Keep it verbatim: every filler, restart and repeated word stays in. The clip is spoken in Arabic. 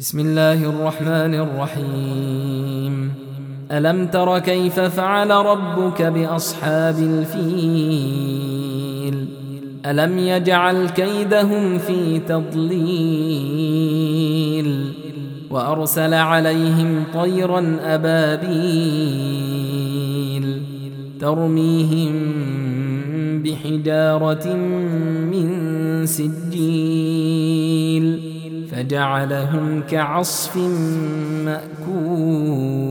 بسم الله الرحمن الرحيم. ألم تر كيف فعل ربك بأصحاب الفيل؟ ألم يجعل كيدهم في تضليل وأرسل عليهم طيرا أبابيل ترميهم بحجارة من سجيل فجعلهم كعصف مأكول.